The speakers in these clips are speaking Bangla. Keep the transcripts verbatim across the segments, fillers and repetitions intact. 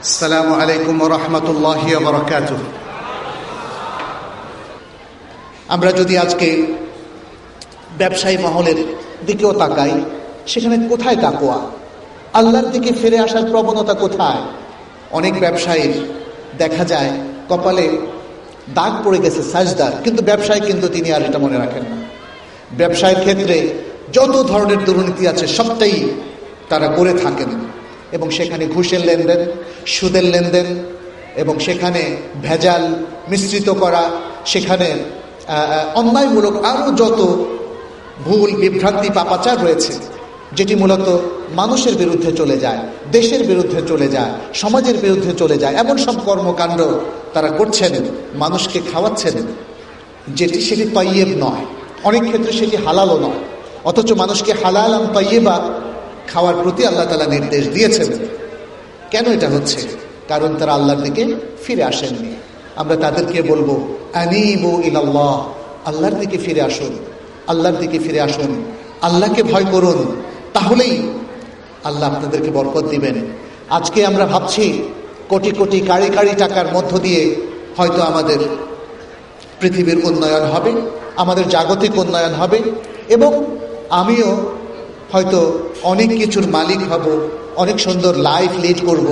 আসসালামু আলাইকুম ওয়া রাহমাতুল্লাহি ওয়া বারাকাতুহু। আমরা যদি আজকে ব্যবসায়ী মহলের দিকেও তাকাই, সেখানে কোথায় তাকওয়া? আল্লাহর দিকে ফিরে আসার প্রবণতা কোথায়? অনেক ব্যবসায়ীর দেখা যায় কপালে দাগ পড়ে গেছে সাজদার, কিন্তু ব্যবসায়ী কিন্তু তিনি আর এটা মনে রাখেন না। ব্যবসায়ের ক্ষেত্রে যত ধরনের দুর্নীতি আছে সবটাই তারা করে থাকেন, এবং সেখানে ঘুষের লেনদেন, সুদের লেনদেন, এবং সেখানে ভেজাল মিশ্রিত করা, সেখানে অন্যায়মূলক আরও যত ভুল বিভ্রান্তি পাপাচার রয়েছে, যেটি মূলত মানুষের বিরুদ্ধে চলে যায়, দেশের বিরুদ্ধে চলে যায়, সমাজের বিরুদ্ধে চলে যায়, এমন সব কর্মকাণ্ড তারা করছেন, মানুষকে খাওয়াচ্ছেন, যেটি সেটি তাইয়্যিব নয়, অনেক ক্ষেত্রে সেটি হালালও নয়, অথচ মানুষকে হালাল আর তাইয়্যিবা খাওয়ার প্রতি আল্লাহ তাআলা নির্দেশ দিয়েছেন। কেন এটা হচ্ছে? কারণ তারা আল্লাহর দিকে ফিরে আসেননি। আমরা তাদেরকে বলবো, আনিবু ইলাল্লাহ, আল্লাহর দিকে ফিরে আসুন, আল্লাহর দিকে ফিরে আসুন, আল্লাহকে ভয় করুন, তাহলেই আল্লাহ আপনাদেরকে বরকত দিবেন। আজকে আমরা ভাবছি কোটি কোটি কাড়ি কাড়ি টাকার মধ্য দিয়ে হয়তো আমাদের পৃথিবীর উন্নয়ন হবে, আমাদের জাগতিক উন্নয়ন হবে, এবং আমিও হয়তো অনেক কিছুর মালিক হব, অনেক সুন্দর লাইফ লিড করব।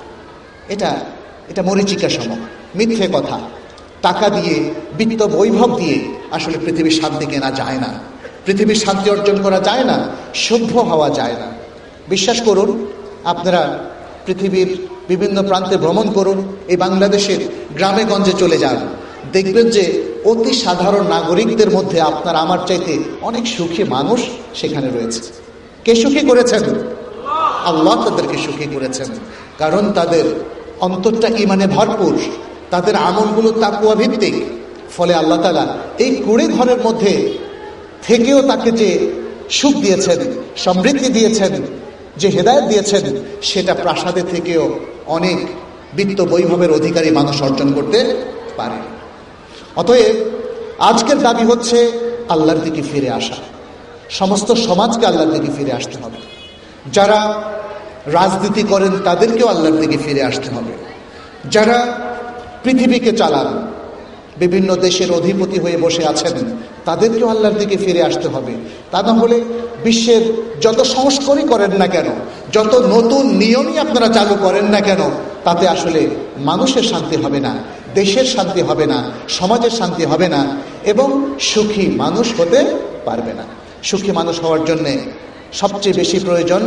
এটা এটা মরীচিকা সম, মিথ্যে কথা। টাকা দিয়ে, বিত্ত বৈভব দিয়ে আসলে পৃথিবীর শান্তি কেনা যায় না, পৃথিবীর শান্তি অর্জন করা যায় না, সভ্য হওয়া যায় না। বিশ্বাস করুন, আপনারা পৃথিবীর বিভিন্ন প্রান্তে ভ্রমণ করুন, এই বাংলাদেশের গ্রামে গঞ্জে চলে যান, দেখবেন যে অতি সাধারণ নাগরিকদের মধ্যে আপনার আমার চাইতে অনেক সুখী মানুষ সেখানে রয়েছে। কে সুখী করেছেন? আল্লাহ তাদেরকে সুখী করেছেন, কারণ তাদের অন্তরটা ঈমানে ভরপুর, তাদের আমলগুলো তাকওয়া ভিত্তিক। ফলে আল্লাহ তাআলা এই কুড়ে ঘরের মধ্যে থেকেও তাকে যে সুখ দিয়েছেন, সমৃদ্ধি দিয়েছেন, যে হেদায়েত দিয়েছেন, সেটা প্রাসাদে থেকেও অনেক বিত্ত বৈভবের অধিকারী মানুষ অর্জন করতে পারে। অতএব আজকের দাবি হচ্ছে আল্লাহর দিকে ফিরে আসা। সমস্ত সমাজকে আল্লাহর দিকে ফিরে আসতে হবে। যারা রাজনীতি করেন তাদেরকেও আল্লাহর দিকে ফিরে আসতে হবে। যারা পৃথিবীকে চালান, বিভিন্ন দেশের অধিপতি হয়ে বসে আছেন, তাদেরকেও আল্লাহর দিকে ফিরে আসতে হবে। তা না হলে বিশ্বের যত সংস্কারই করেন না কেন, যত নতুন নিয়মই আপনারা চালু করেন না কেন, তাতে আসলে মানুষের শান্তি হবে না, দেশের শান্তি হবে না, সমাজের শান্তি হবে না, এবং সুখী মানুষ হতে পারবে না। সুখী মানুষ হওয়ার জন্যে সবচেয়ে বেশি প্রয়োজন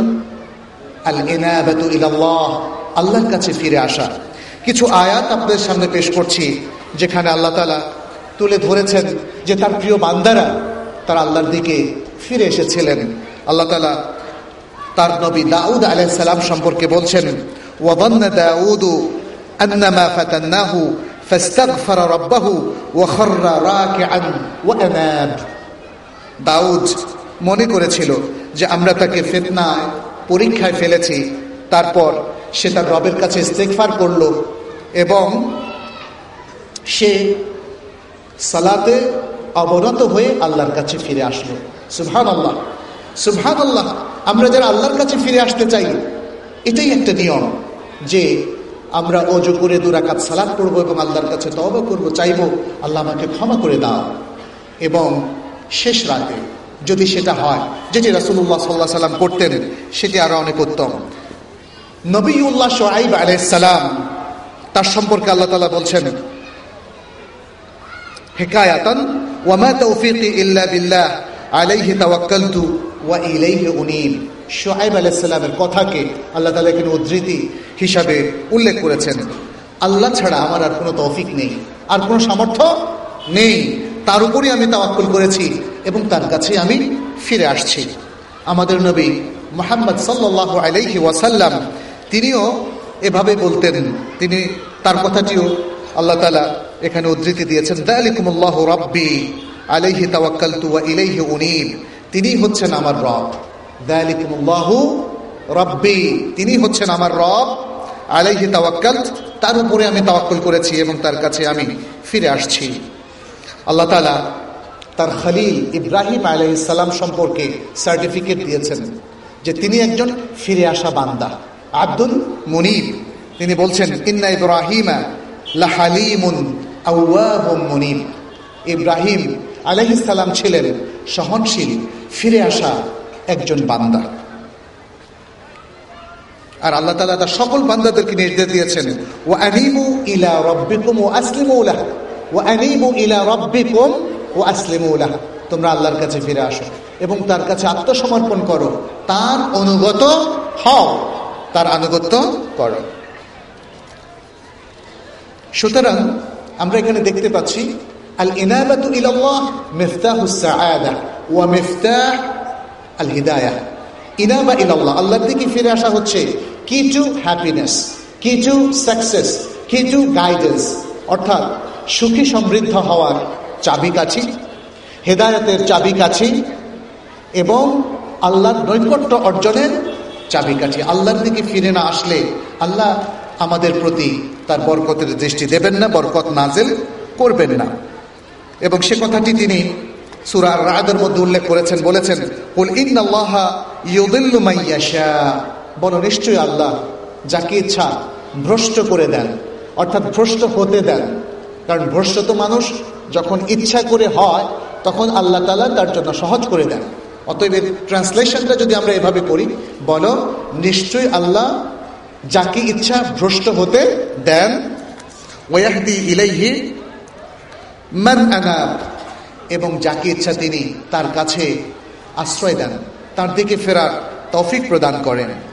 আল ইনাবাতু ইলাল্লাহ, আল্লাহর কাছে ফিরে আসা। কিছু আয়াত আপনাদের সামনে পেশ করছি, যেখানে আল্লাহ তাআলা তুলে ধরেছেন যে তার প্রিয় বান্দারা তারা আল্লাহর দিকে ফিরে এসেছিলেন। আল্লাহ তাআলা তার নবী দাউদ আলাইহিস সালাম সম্পর্কে বলছেন, ওয়া যান্না দাউদু আন্নামা ফাতান্নাহু ফাস্তাগফারা রাব্বাহু ওয়া খাররা রাকিআন ওয়া আনাব। দাউদ মনে করেছিল যে আমরা তাকে ফিতনায়, পরীক্ষায় ফেলেছি, তারপর সে তার রবের কাছে ইস্তেগফার করলো এবং সে সালাতে অবনত হয়ে আল্লাহর কাছে ফিরে আসলো। সুবহানাল্লাহ, সুবহানাল্লাহ। আমরা যারা আল্লাহর কাছে ফিরে আসতে চাই, এটাই একটা নিয়ম যে আমরা ওযু করে দুই রাকাত সালাত পড়বো এবং আল্লাহর কাছে তওবা করব, চাইবো আল্লাহ আমাকে ক্ষমা করে দাও। এবং শেষ রাতে যদি সেটা হয়, যেটি রাসূলুল্লাহ সাল্লাল্লাহু আলাইহি সাল্লাম করতেন, সেটি আরো অনেক উত্তম। নবিউল্লাহ শুআয়ব আলাইহিস সালাম, তার সম্পর্কে আল্লাহ তাআলা বলছেন হিকায়াতান, ওয়া মা তাওফীকি ইল্লা বিল্লাহ আলাইহি তাওয়াক্কালতু ওয়া ইলাইহি উনীব। শুআয়ব আলাইহিস সালামের কথাকে আল্লাহ তাআলা এখানে উদ্ধৃতি হিসাবে উল্লেখ করেছেন। আল্লাহ ছাড়া আমার আর কোনো তৌফিক নেই, আর কোনো সামর্থ্য নেই, তার উপরই আমি তাওয়াক্কুল করেছি এবং তার কাছে আমি ফিরে আসছি। আমাদের নবী মুহাম্মদ সাল্লাল্লাহু আলাইহি ওয়াসাল্লাম তিনিও এভাবে বলতেন। তিনি তার কথাটিও আল্লাহ তাআলা এখানে উদ্ধৃতি দিয়েছেন, যালিকুমুল্লাহু রাব্বি আলাইহি তাওয়াক্কালতু ওয়া ইলাইহি উনীব। তিনি হচ্ছেন আমার রব। যালিকুমুল্লাহু রাব্বি, তিনি হচ্ছেন আমার রব। আলাইহি তাওয়াক্কালত, তার উপরে আমি তাওয়াক্কুল করেছি এবং তার কাছে আমি ফিরে আসছি। আল্লাহ তাআলা তার খলিল ইব্রাহিম আলাইহিস সালাম সম্পর্কে সার্টিফিকেট দিয়েছেন যে তিনি একজন ফিরে আসা বান্দা, আব্দুল মুনিব। তিনি বলছেন ইন্না ইব্রাহিমা লাহালিমুন আওয়াবুম মুনিব। ইব্রাহিম আলাইহিস সালাম ছিলেন সহনশীল, ফিরে আসা একজন বান্দা। আর আল্লাহ তাআলা তার সকল বান্দাদেরকে নির্দেশ দিয়েছেন ওয়া আনিবু ইলা রাব্বিকুম ওয়া আসলিমু লাহু, ওয়া আনিবু ইলা রাব্বিকুম ওয়া আসলিমু লাহু, তোমরা আল্লাহর কাছে ফিরে আসো এবং তার কাছে আত্মসমর্পণ করো, তার অনুগত হও, তার আনুগত্য করো। সুতরাং আমরা এখানে দেখতে পাচ্ছি আল ইনাবাতু ইলাল্লাহ মিফতাহুস সাআদা ওয়া মিফতাহ আল হিদায়াহ। ইনাবা ইলাল্লাহ, আল্লাহর দিকে ফিরে আসা হচ্ছে key to happiness, key to success, key to guidance, অর্থাৎ সুখী সমৃদ্ধ হওয়ার চাবিকাঠি, হেদায়েতের চাবিকাঠি এবং আল্লাহর নৈকট্য অর্জনের চাবিকাঠি। আল্লাহর দিকে ফিরে না আসলে আল্লাহ আমাদের প্রতি তার বরকতের দৃষ্টি দেবেন না, বরকত নাজিল করবেন না। এবং সে কথাটি তিনি সূরা আর-রা'দের মধ্যে উল্লেখ করেছেন, বলেছেন কুল ইন্নাল্লাহা ইউদিল্লু মান ইয়াশা, বলো নিশ্চয়ই আল্লাহ যাকে ইচ্ছা ভ্রষ্ট করে দেন, অর্থাৎ ভ্রষ্ট হতে দেন। কারণ ভ্রষ্ট তো মানুষ যখন ইচ্ছা করে হয় তখন আল্লাহ তাআলা তার জন্য সহজ করে দেন। অতএব ট্রান্সলেশনটা যদি আমরা এভাবে করি, বলো নিশ্চয়ই আল্লাহ যাকে ইচ্ছা ভ্রষ্ট হতে দেন, ওয়াহদি ইলাইহি মান আনাব, এবং যাকে ইচ্ছা তিনি তার কাছে আশ্রয় দেন, তার দিকে ফেরার তৌফিক প্রদান করেন।